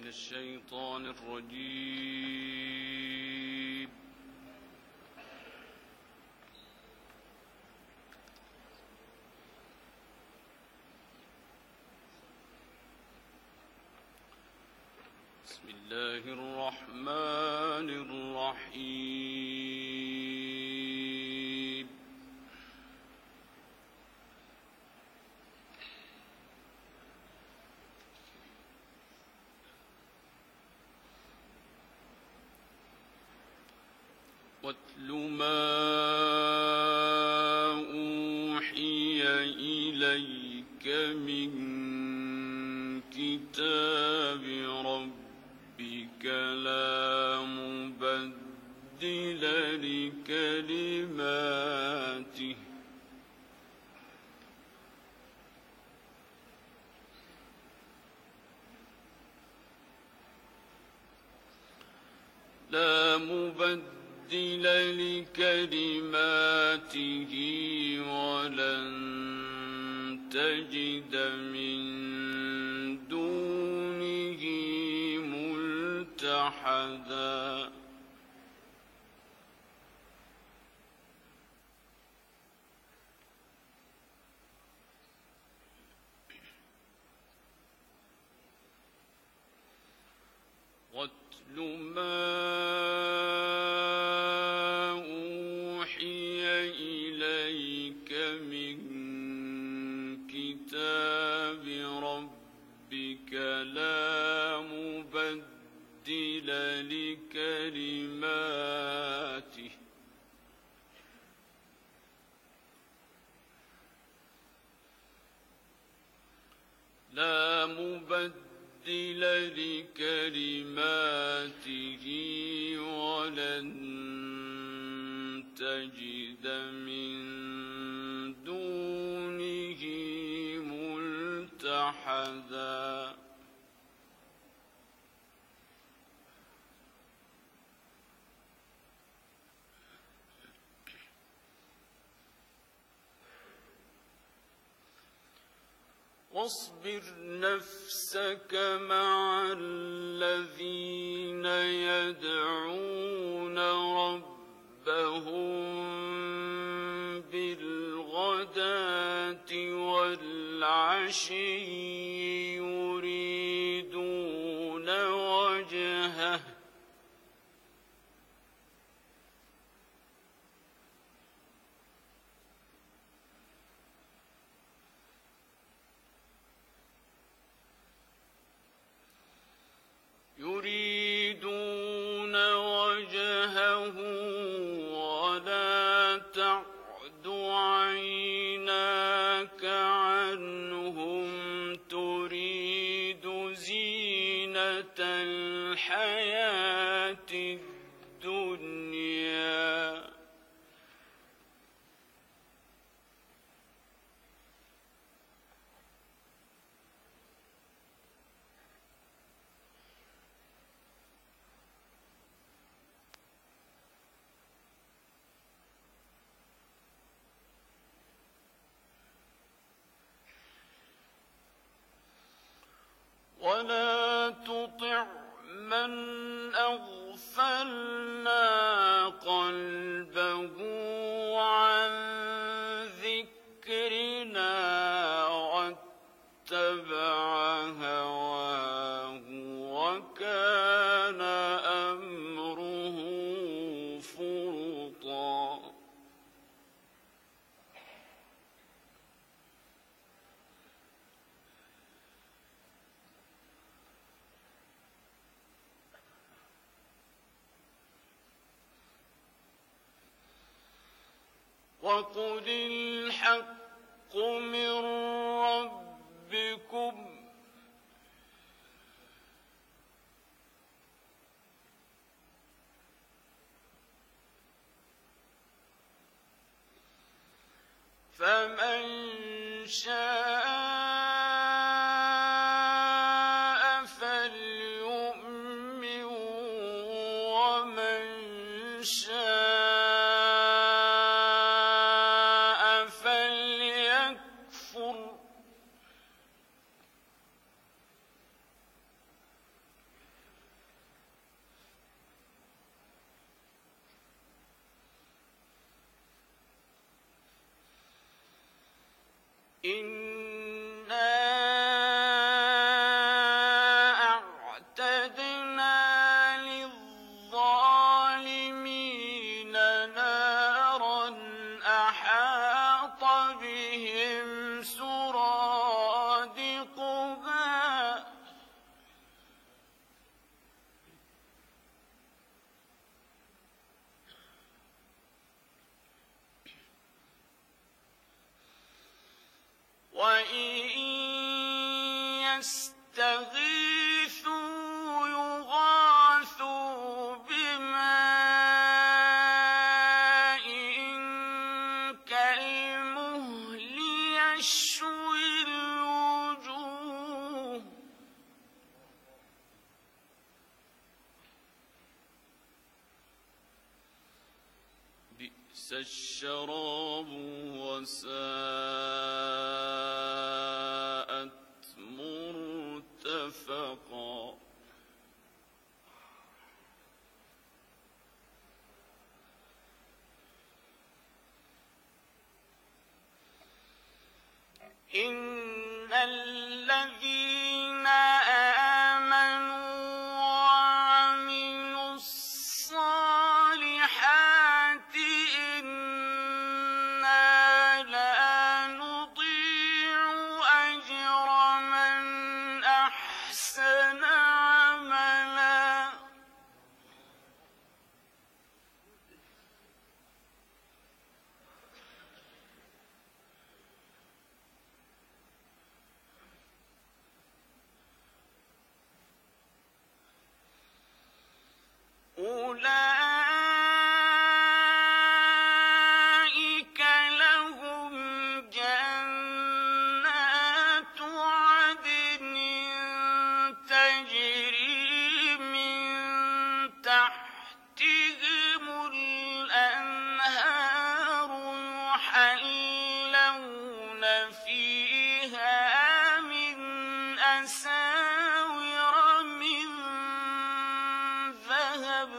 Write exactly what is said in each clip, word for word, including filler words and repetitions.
الشيطان الرجيم. بسم الله الرحمن الرحيم. واتل ما أوحي إليك من كتاب ربك لا مبدل لكلماته لا مبدل لكلماته ولن تجد من دونه ملتحدا. واتل ما أوحي إليك من كتاب ربك لا مبدل لكلماته لا مبدل لكلماته ولن تجد من دونه ملتحدا. واصبر نفسك مع الذين يدعون ربهم بالغداة والعشي يريدون وجهه يريدون وجهه ولا تعد عيناك عنهم تريد زينة الحياة الدنيا ولا تطع من أغفلنا قلبه عن ذكرنا واتبع هواه وكان أمره فرطا. وقل الحق من ربكم فمن شاء فليؤمن ومن شاء فليكفر إنا أعتدنا للظالمين نارا أحاط بهم سرادقها وإن يستغيثوا يغاثوا بماء كالمهل يشوي الوجوه بئس الشراب وساءت مرتفقا إن الذين آمنوا وعملوا الصالحات إنا لا نضيع أجر من أحسن عملا أولئك لهم جنات عدن تجري من تحتهم الأنهار يحلون فيها من أساور من ذهب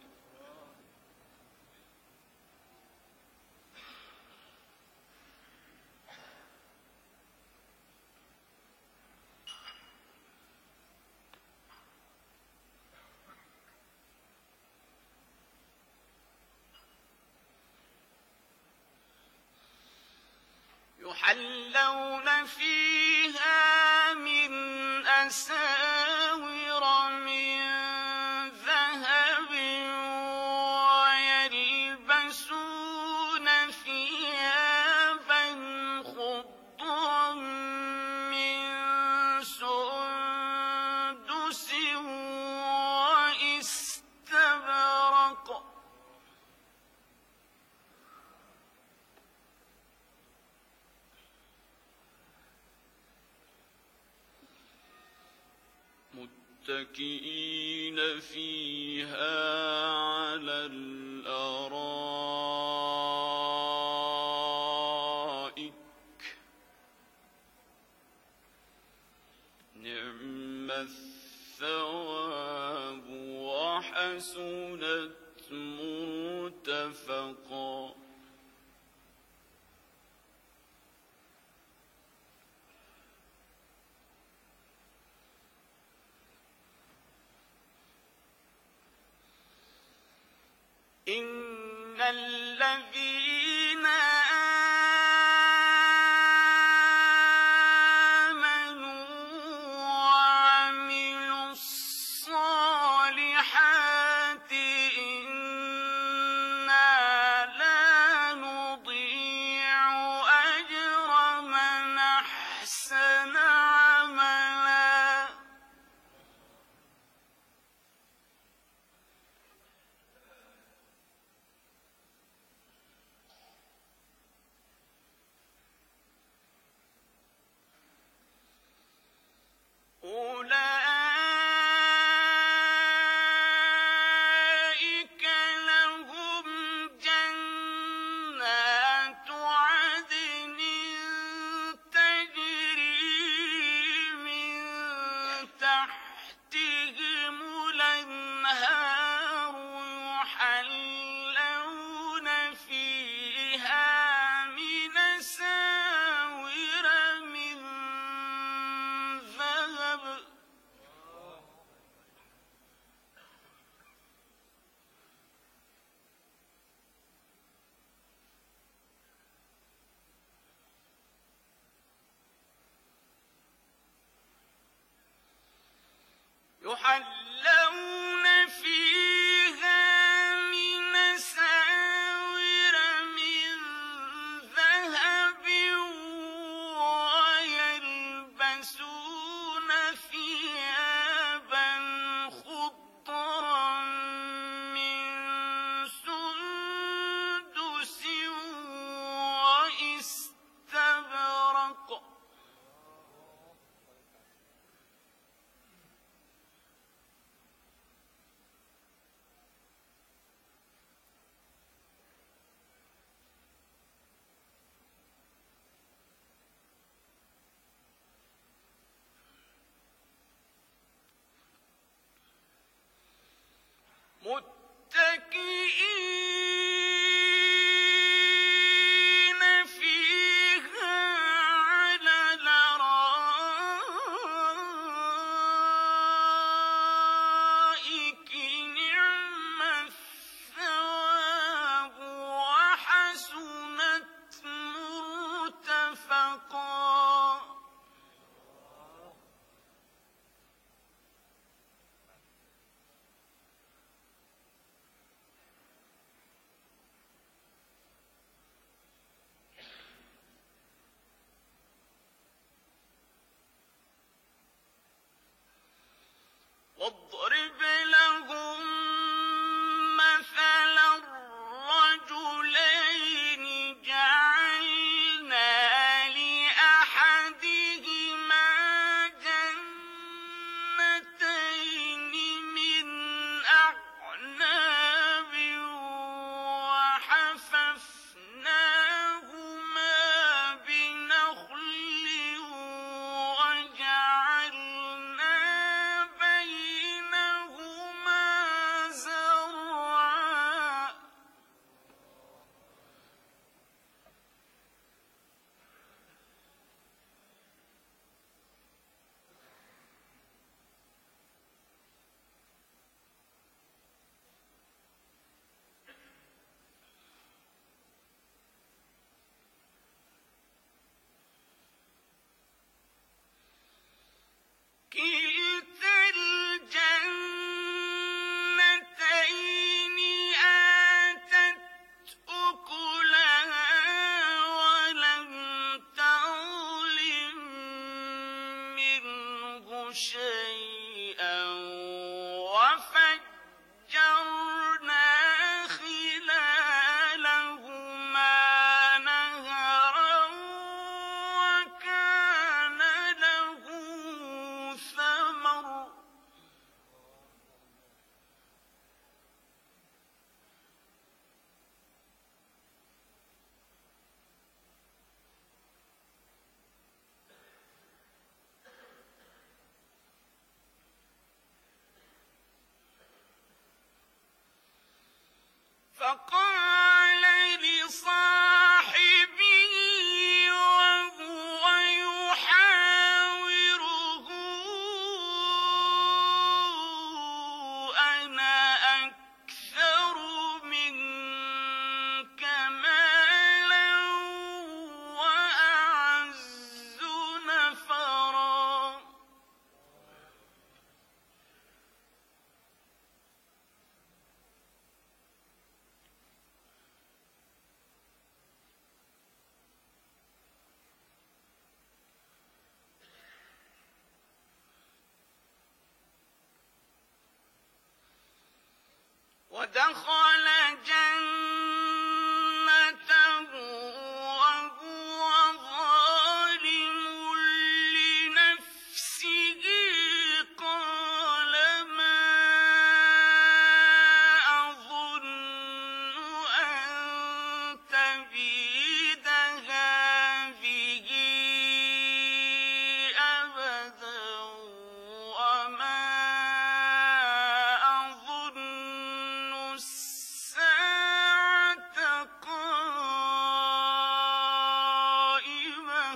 يحلون فيها من أساور من ذهب ويلبسون ثيابا خضرا من سندس واستبرق متكئين فيها على الأرائك نعم الثواب وحسنت مرتفقا إن الذين آمنوا وعملوا الصالحات إنا لا نضيع أجر من أحسن عملا يحلون فيها من أساور من ذهب ويلبسون ثيابا خضرا من سندس واستبرق متكئين فيها على الأرائك نعم الثواب وحسنت مرتفقا واضرب لهم مثلا الرجلين جعلنا لأحدهما جنتين من أعناب وحففناهما بنخل وجعلنا بينهما زرعا كلتا الجنتين آتت أكلها ولم تظلم منه شيئا وفجرنا خلالهما نهرا وكان له ثمر فقال لصاحبه وهو يحاوره أنا أكثر منك مالا وأعز نفرا ودخل جنته وهو ظالم لنفسه قال ما أظن أن تبيد هذه أبدا وما أظن الساعة قائمة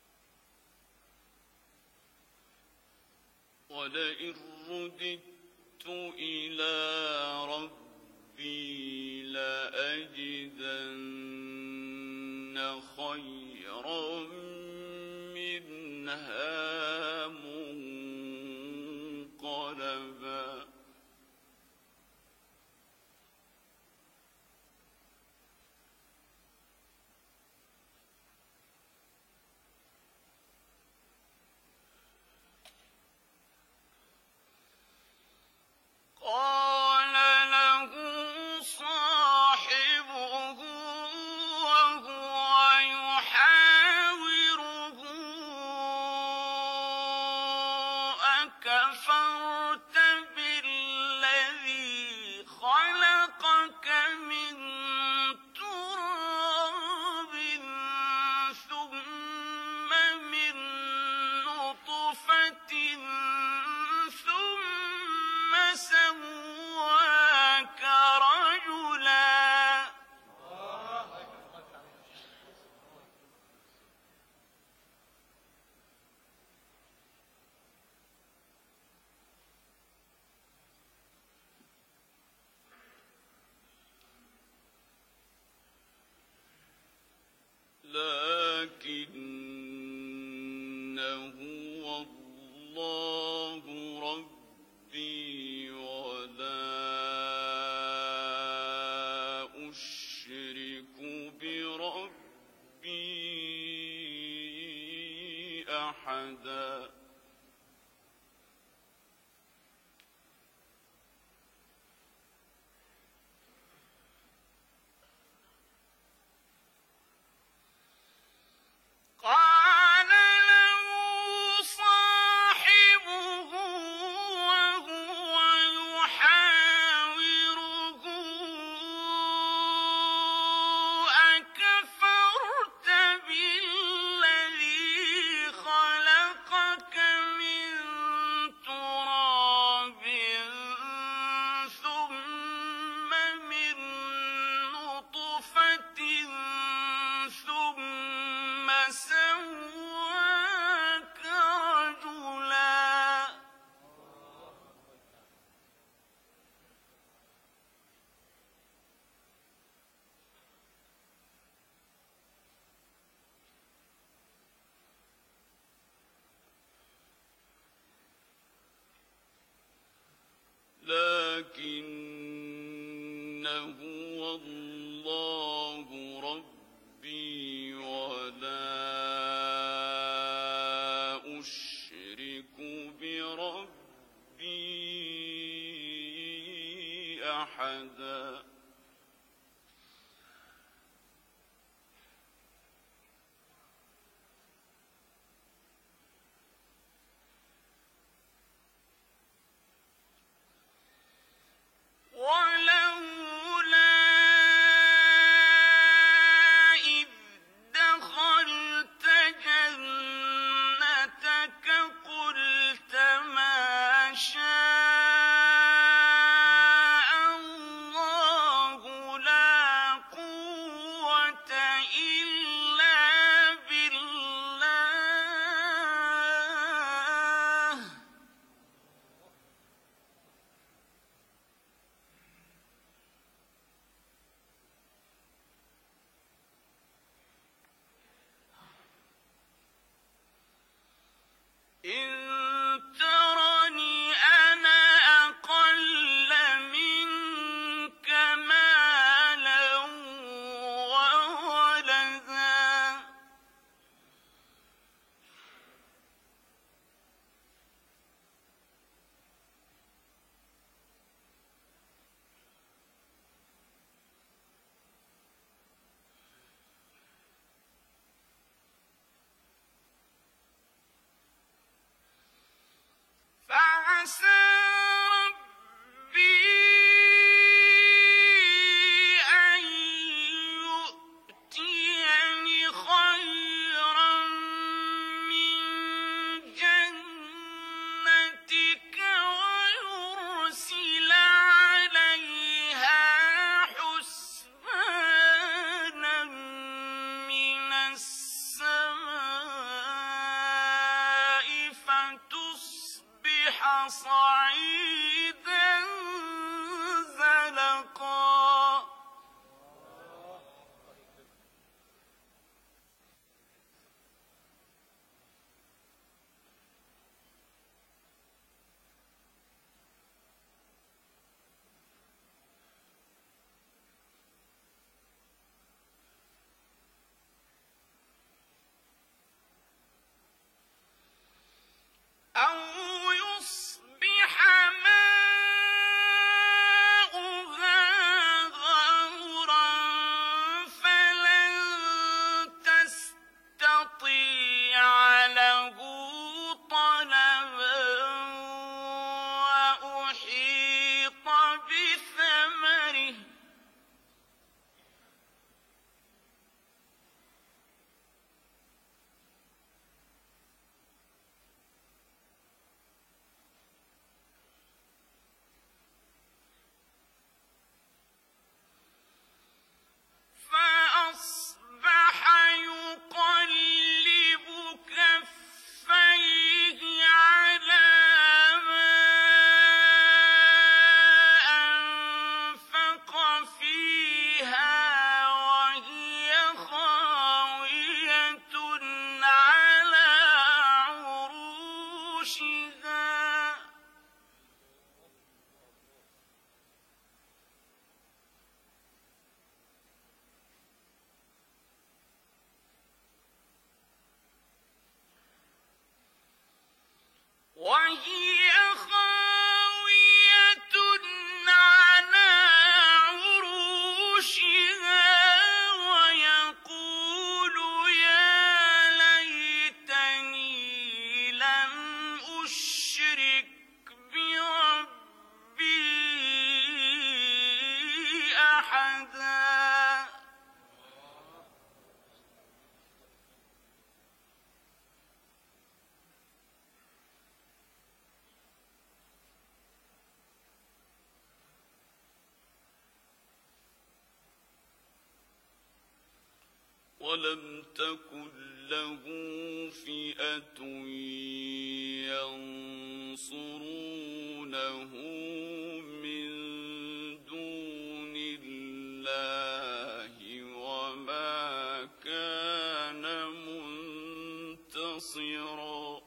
ولئن رددت إلى ربي لأجدن خيرا منها منقلبا قال له صاحبه وهو يحاوره أكفرت بالذي خلقك من تراب ثم من نطفة ثم سواك رجلا لكنه الله ربي ولا أشرك بربي أحدا قال له صاحبه وهو يحاوره أكفرت بالذي خلقك من تراب ثم من نطفة ثم سواك رجلا لكنه الله ربي ولا أشرك بربي أحدا ولولا إذ دخلت جنتك قلت ما شاء الله لا قوة إلا بالله إن ترني أنا أقل منك مالا وولدا فعسى ربي أن يؤتيني خيرا من جنتك ويرسل عليها حسبانا من السماء فتصبح صعيدا ولم تكن له فئة ينصرونه من دون الله وما كان منتصرا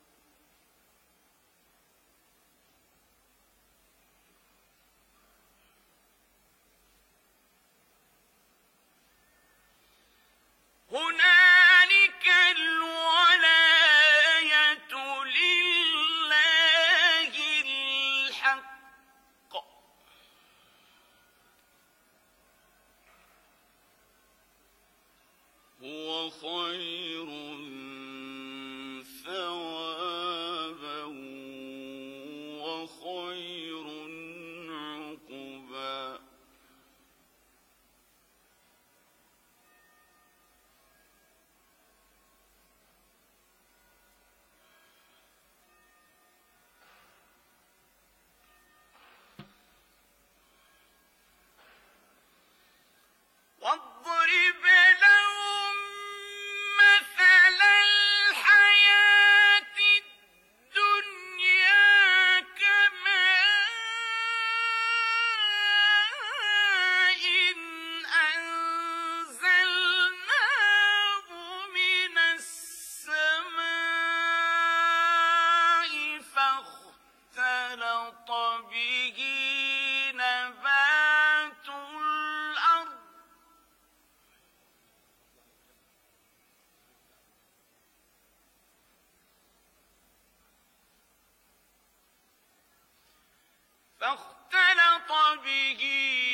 هنالك الولاية لله الحق هو خير ثوابا وخير عقبا واضرب لهم مثل الحياة الدنيا كماء أنزلناه من السماء فاختلط به نبات الأرض فاختلط به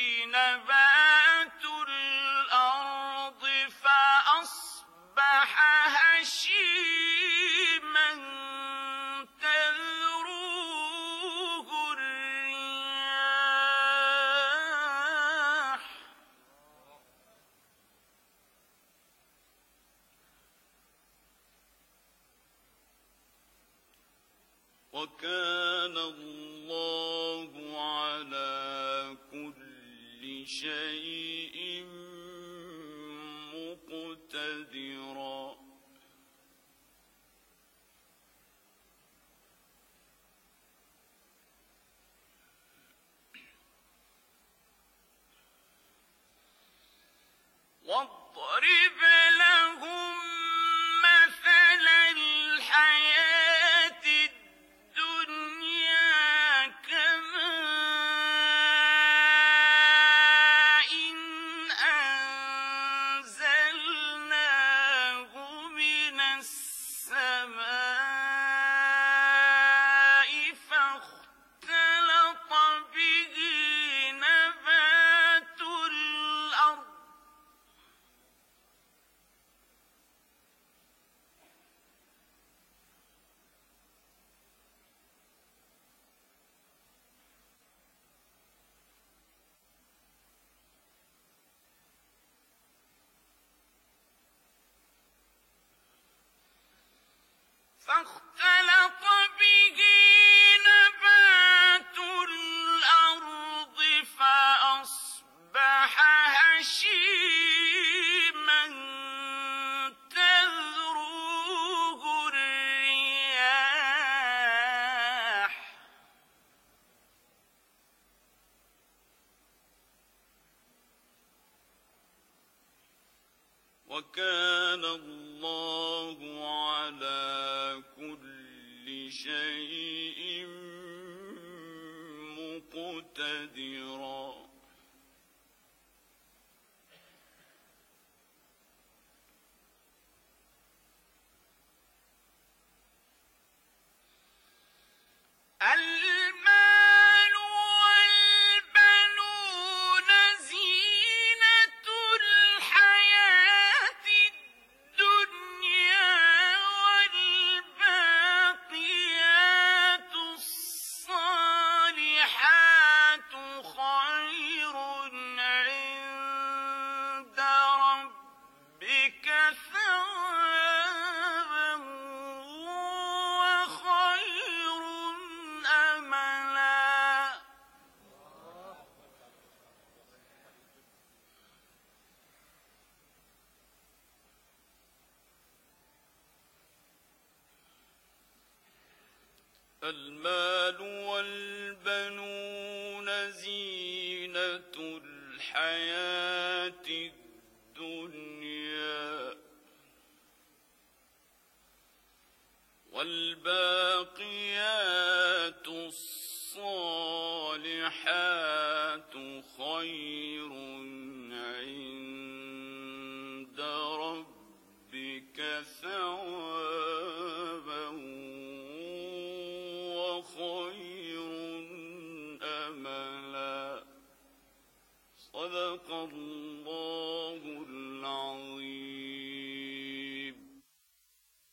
نبات الأرض فأصبح هشيما تذروه الرياح وكان الله على كل شيء مقتدرا واضرب لهم مثل الحياة الدنيا كماء أنزلناه من السماء فاختلط به نبات الأرض فاختلط به نبات الأرض فأصبح هشيما تذروه الرياح وكان الله على كل شيء مقتدرا المال والبنون زينة الحياة الدنيا والباقيات الصالحات خير المال والبنون زينة الحياة الدنيا والباقيات الصالحات